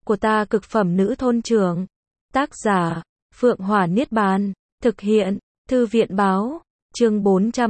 của ta cực phẩm nữ thôn trưởng. Tác giả, Phượng Hỏa Niết Bàn. Thực hiện, Thư viện báo. Chương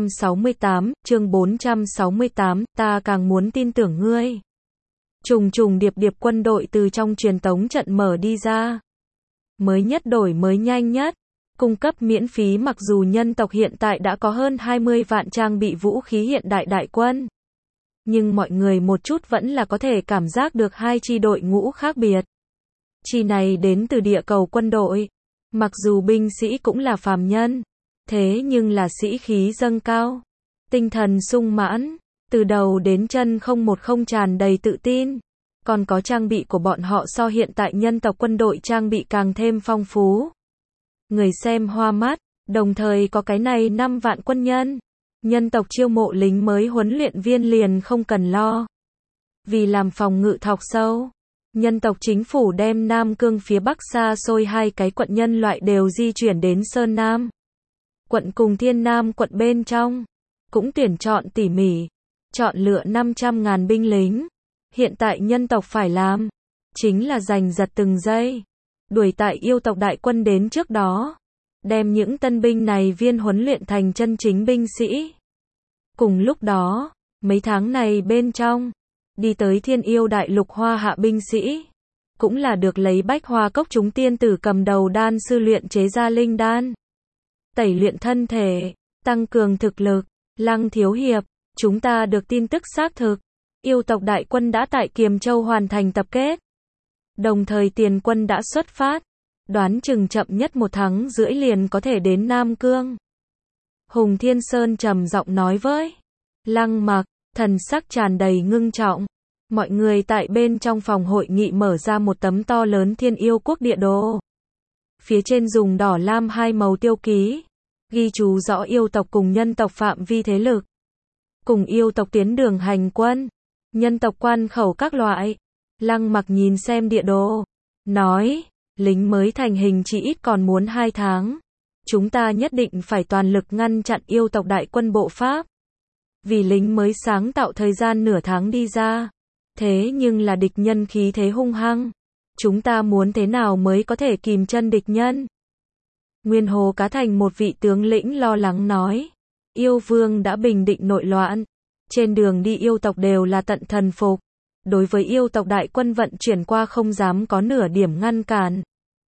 468, ta càng muốn tin tưởng ngươi. Trùng trùng điệp điệp quân đội từ trong truyền tống trận mở đi ra. Mới nhất đổi mới nhanh nhất. Cung cấp miễn phí mặc dù nhân tộc hiện tại đã có hơn 20 vạn trang bị vũ khí hiện đại đại quân. Nhưng mọi người một chút vẫn là có thể cảm giác được hai chi đội ngũ khác biệt. Chi này đến từ địa cầu quân đội. Mặc dù binh sĩ cũng là phàm nhân. Thế nhưng là sĩ khí dâng cao. Tinh thần sung mãn. Từ đầu đến chân không tràn đầy tự tin. Còn có trang bị của bọn họ so hiện tại nhân tộc quân đội trang bị càng thêm phong phú. Người xem hoa mắt, đồng thời có cái này 5 vạn quân nhân. Nhân tộc chiêu mộ lính mới huấn luyện viên liền không cần lo. Vì làm phòng ngự thọc sâu, nhân tộc chính phủ đem Nam Cương phía Bắc xa xôi hai cái quận nhân loại đều di chuyển đến Sơn Nam. Quận cùng Thiên Nam quận bên trong, cũng tuyển chọn tỉ mỉ, chọn lựa 500.000 binh lính. Hiện tại nhân tộc phải làm, chính là giành giật từng giây. Đuổi tại yêu tộc đại quân đến trước đó. Đem những tân binh này viên huấn luyện thành chân chính binh sĩ. Cùng lúc đó, mấy tháng này bên trong, đi tới Thiên Yêu Đại Lục Hoa Hạ binh sĩ. Cũng là được lấy Bách Hoa Cốc chúng tiên tử cầm đầu đan sư luyện chế ra linh đan. Tẩy luyện thân thể, tăng cường thực lực. Lăng thiếu hiệp, chúng ta được tin tức xác thực. Yêu tộc đại quân đã tại Kiềm Châu hoàn thành tập kết. Đồng thời tiền quân đã xuất phát. Đoán chừng chậm nhất 1 tháng rưỡi liền có thể đến Nam Cương. Hùng Thiên Sơn trầm giọng nói với Lăng Mặc, thần sắc tràn đầy ngưng trọng. Mọi người tại bên trong phòng hội nghị mở ra một tấm to lớn Thiên Yêu Quốc địa đồ. Phía trên dùng đỏ lam hai màu tiêu ký, ghi chú rõ yêu tộc cùng nhân tộc phạm vi thế lực, cùng yêu tộc tiến đường hành quân, nhân tộc quan khẩu các loại. Lăng Mặc nhìn xem địa đồ, nói, lính mới thành hình chỉ ít còn muốn 2 tháng. Chúng ta nhất định phải toàn lực ngăn chặn yêu tộc đại quân bộ Pháp. Vì lính mới sáng tạo thời gian nửa tháng đi ra. Thế nhưng là địch nhân khí thế hung hăng. Chúng ta muốn thế nào mới có thể kìm chân địch nhân? Nguyên Hồ Cá Thành một vị tướng lĩnh lo lắng nói. Yêu vương đã bình định nội loạn. Trên đường đi yêu tộc đều là tận thần phục. Đối với yêu tộc đại quân vận chuyển qua không dám có nửa điểm ngăn cản.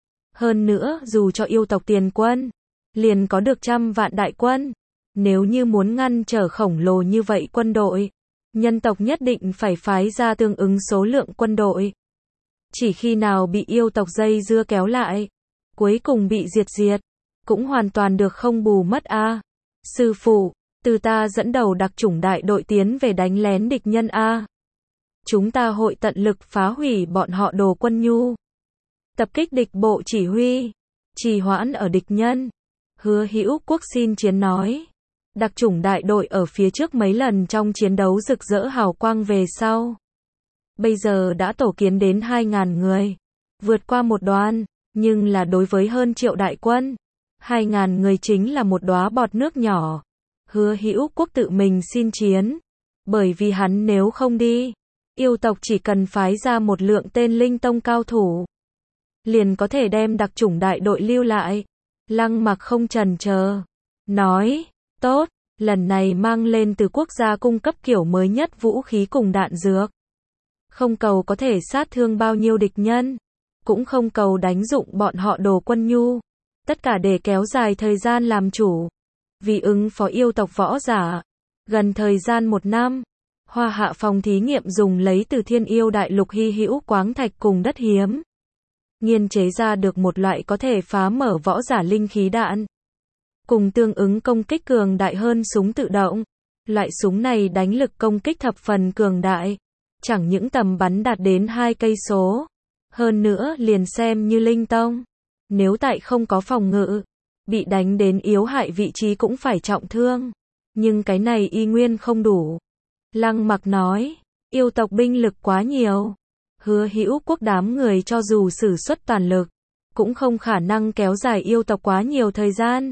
Hơn nữa, dù cho yêu tộc tiền quân, liền có được 100 vạn đại quân. Nếu như muốn ngăn trở khổng lồ như vậy quân đội, nhân tộc nhất định phải phái ra tương ứng số lượng quân đội. Chỉ khi nào bị yêu tộc dây dưa kéo lại, cuối cùng bị diệt, cũng hoàn toàn được không bù mất a. Sư phụ, từ ta dẫn đầu đặc chủng đại đội tiến về đánh lén địch nhân a. Chúng ta hội tận lực phá hủy bọn họ đồ quân nhu. Tập kích địch bộ chỉ huy, trì hoãn ở địch nhân. Hứa Hữu Quốc xin chiến nói. Đặc chủng đại đội ở phía trước mấy lần trong chiến đấu rực rỡ hào quang về sau. Bây giờ đã tổ kiến đến 2.000 người. Vượt qua một đoàn, nhưng là đối với hơn 1 triệu đại quân. 2.000 người chính là một đóa bọt nước nhỏ. Hứa Hữu Quốc tự mình xin chiến. Bởi vì hắn nếu không đi, yêu tộc chỉ cần phái ra một lượng tên linh tông cao thủ, liền có thể đem đặc chủng đại đội lưu lại. Lăng Mặc không chần chờ, nói, tốt, lần này mang lên từ quốc gia cung cấp kiểu mới nhất vũ khí cùng đạn dược. Không cầu có thể sát thương bao nhiêu địch nhân, cũng không cầu đánh dụng bọn họ đồ quân nhu. Tất cả để kéo dài thời gian làm chủ. Vì ứng phó yêu tộc võ giả, gần thời gian 1 năm, Hoa Hạ phòng thí nghiệm dùng lấy từ Thiên Yêu Đại Lục hy hữu quáng thạch cùng đất hiếm. Nghiên chế ra được một loại có thể phá mở võ giả linh khí đạn. Cùng tương ứng công kích cường đại hơn súng tự động. Loại súng này đánh lực công kích thập phần cường đại. Chẳng những tầm bắn đạt đến 2 cây số. Hơn nữa liền xem như linh tông. Nếu tại không có phòng ngự, bị đánh đến yếu hại vị trí cũng phải trọng thương. Nhưng cái này y nguyên không đủ. Lăng Mặc nói, yêu tộc binh lực quá nhiều. Hứa Hữu Quốc đám người cho dù sử xuất toàn lực, cũng không khả năng kéo dài yêu tộc quá nhiều thời gian.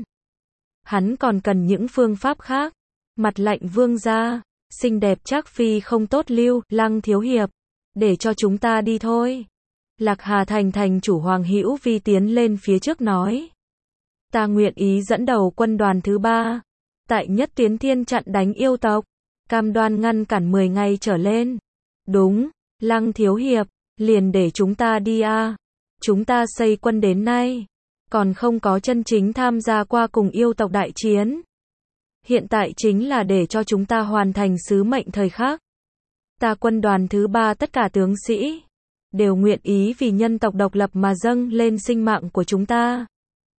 Hắn còn cần những phương pháp khác. Mặt lạnh vương gia, xinh đẹp Trác Phi không tốt lưu, Lăng thiếu hiệp, để cho chúng ta đi thôi. Lạc Hà Thành thành chủ Hoàng Hữu Vi tiến lên phía trước nói. Ta nguyện ý dẫn đầu quân đoàn thứ 3. Tại Nhất Tiến Thiên chặn đánh yêu tộc. Cam đoan ngăn cản 10 ngày trở lên. Đúng, Lăng thiếu hiệp, liền để chúng ta đi a. Chúng ta xây quân đến nay, còn không có chân chính tham gia qua cùng yêu tộc đại chiến. Hiện tại chính là để cho chúng ta hoàn thành sứ mệnh thời khắc. Ta quân đoàn thứ 3 tất cả tướng sĩ đều nguyện ý vì nhân tộc độc lập mà dâng lên sinh mạng của chúng ta.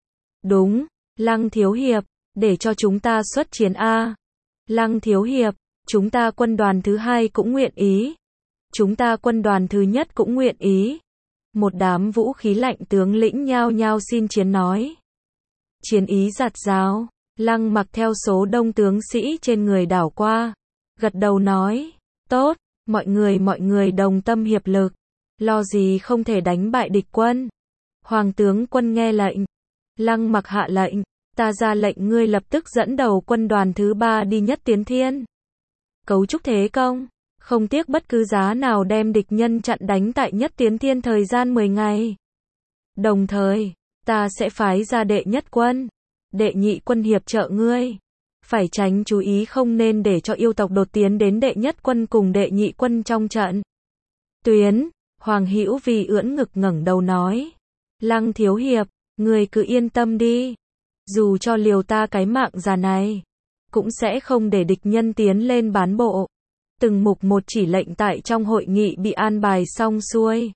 Đúng, Lăng thiếu hiệp, để cho chúng ta xuất chiến a. Lăng thiếu hiệp, chúng ta quân đoàn thứ 2 cũng nguyện ý. Chúng ta quân đoàn thứ nhất cũng nguyện ý. Một đám vũ khí lạnh tướng lĩnh nhao nhao xin chiến nói. Chiến ý giạt rào, Lăng Mặc theo số đông tướng sĩ trên người đảo qua, gật đầu nói, tốt, mọi người đồng tâm hiệp lực, lo gì không thể đánh bại địch quân. Hoàng tướng quân nghe lệnh. Lăng Mặc hạ lệnh, ta ra lệnh ngươi lập tức dẫn đầu quân đoàn thứ 3 đi Nhất Tiến Thiên. Cấu trúc thế công, không tiếc bất cứ giá nào đem địch nhân chặn đánh tại Nhất Tiến Thiên thời gian 10 ngày. Đồng thời, ta sẽ phái ra đệ nhất quân, đệ nhị quân hiệp trợ ngươi. Phải tránh chú ý không nên để cho yêu tộc đột tiến đến đệ nhất quân cùng đệ nhị quân trong trận. Tuyến, Hoàng Hữu Vi ưỡn ngực ngẩng đầu nói. Lăng thiếu hiệp, ngươi cứ yên tâm đi. Dù cho liều ta cái mạng già này, cũng sẽ không để địch nhân tiến lên bán bộ. Từng mục một chỉ lệnh tại trong hội nghị bị an bài xong xuôi.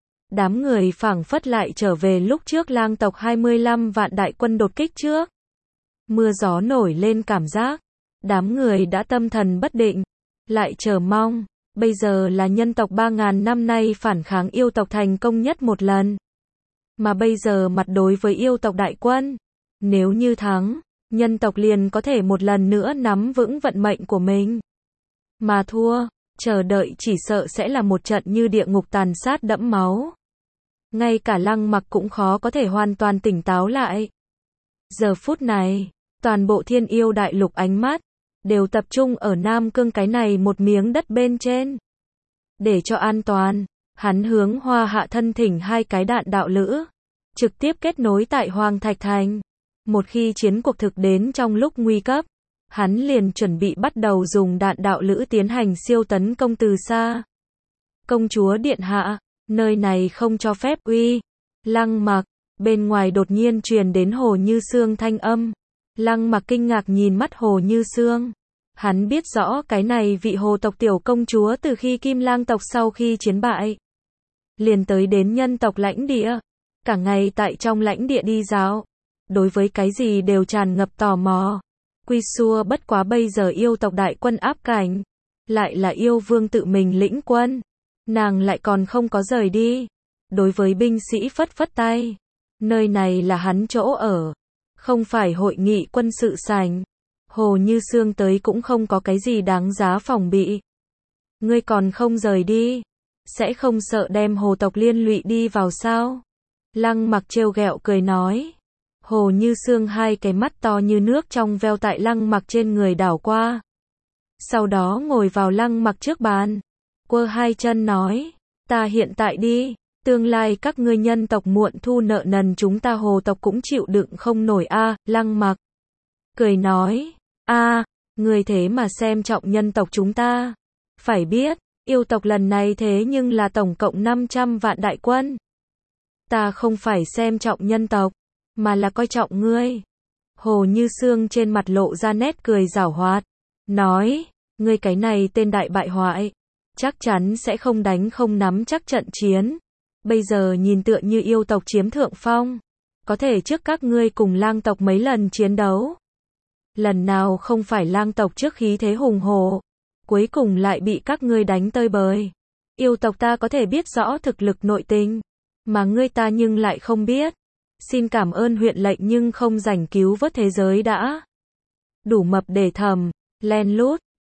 Đám người phảng phất lại trở về lúc trước lang tộc 25 vạn đại quân đột kích trước. Mưa gió nổi lên cảm giác. Đám người đã tâm thần bất định. Lại chờ mong. Bây giờ là nhân tộc 3.000 năm nay phản kháng yêu tộc thành công nhất một lần. Mà bây giờ mặt đối với yêu tộc đại quân. Nếu như thắng, nhân tộc liền có thể một lần nữa nắm vững vận mệnh của mình. Mà thua, chờ đợi chỉ sợ sẽ là một trận như địa ngục tàn sát đẫm máu. Ngay cả Lăng Mặc cũng khó có thể hoàn toàn tỉnh táo lại. Giờ phút này, toàn bộ Thiên Yêu đại lục ánh mắt đều tập trung ở Nam Cương cái này một miếng đất bên trên. Để cho an toàn, hắn hướng Hoa Hạ thân thỉnh 2 cái đạn đạo lữ, trực tiếp kết nối tại Hoàng Thạch Thành. Một khi chiến cuộc thực đến trong lúc nguy cấp, hắn liền chuẩn bị bắt đầu dùng đạn đạo lữ tiến hành siêu tấn công từ xa. Công chúa điện hạ, nơi này không cho phép uy. Lăng Mặc, bên ngoài đột nhiên truyền đến Hồ Như Sương thanh âm. Lăng Mặc kinh ngạc nhìn mắt Hồ Như Sương. Hắn biết rõ cái này vị hồ tộc tiểu công chúa từ khi Kim Lang tộc sau khi chiến bại, liền tới đến nhân tộc lãnh địa, cả ngày tại trong lãnh địa đi dạo, đối với cái gì đều tràn ngập tò mò. Quy xua bất quá bây giờ yêu tộc đại quân áp cảnh, lại là yêu vương tự mình lĩnh quân, nàng lại còn không có rời đi. Đối với binh sĩ phất phất tay, nơi này là hắn chỗ ở, không phải hội nghị quân sự sảnh. Hồ Như Sương tới cũng không có cái gì đáng giá phòng bị. Ngươi còn không rời đi, sẽ không sợ đem hồ tộc liên lụy đi vào sao? Lăng Mặc trêu ghẹo cười nói. Hồ Như Sương 2 cái mắt to như nước trong veo tại Lăng Mặc trên người đảo qua. Sau đó ngồi vào Lăng Mặc trước bàn, quơ 2 chân nói, ta hiện tại đi, tương lai các ngươi nhân tộc muộn thu nợ nần chúng ta hồ tộc cũng chịu đựng không nổi a. Lăng Mặc cười nói, ngươi thế mà xem trọng nhân tộc chúng ta. Phải biết, yêu tộc lần này thế nhưng là tổng cộng 500 vạn đại quân. Ta không phải xem trọng nhân tộc, mà là coi trọng ngươi. Hồ Như Sương trên mặt lộ ra nét cười giảo hoạt, nói, ngươi cái này tên đại bại hoại, chắc chắn sẽ không đánh không nắm chắc trận chiến. Bây giờ nhìn tựa như yêu tộc chiếm thượng phong, có thể trước các ngươi cùng lang tộc mấy lần chiến đấu. Lần nào không phải lang tộc trước khí thế hùng hổ, cuối cùng lại bị các ngươi đánh tơi bời. Yêu tộc ta có thể biết rõ thực lực nội tình, mà ngươi ta nhưng lại không biết. Xin cảm ơn huyện lệnh nhưng không rảnh cứu vớt thế giới đã. Đủ mập để thầm, len lút,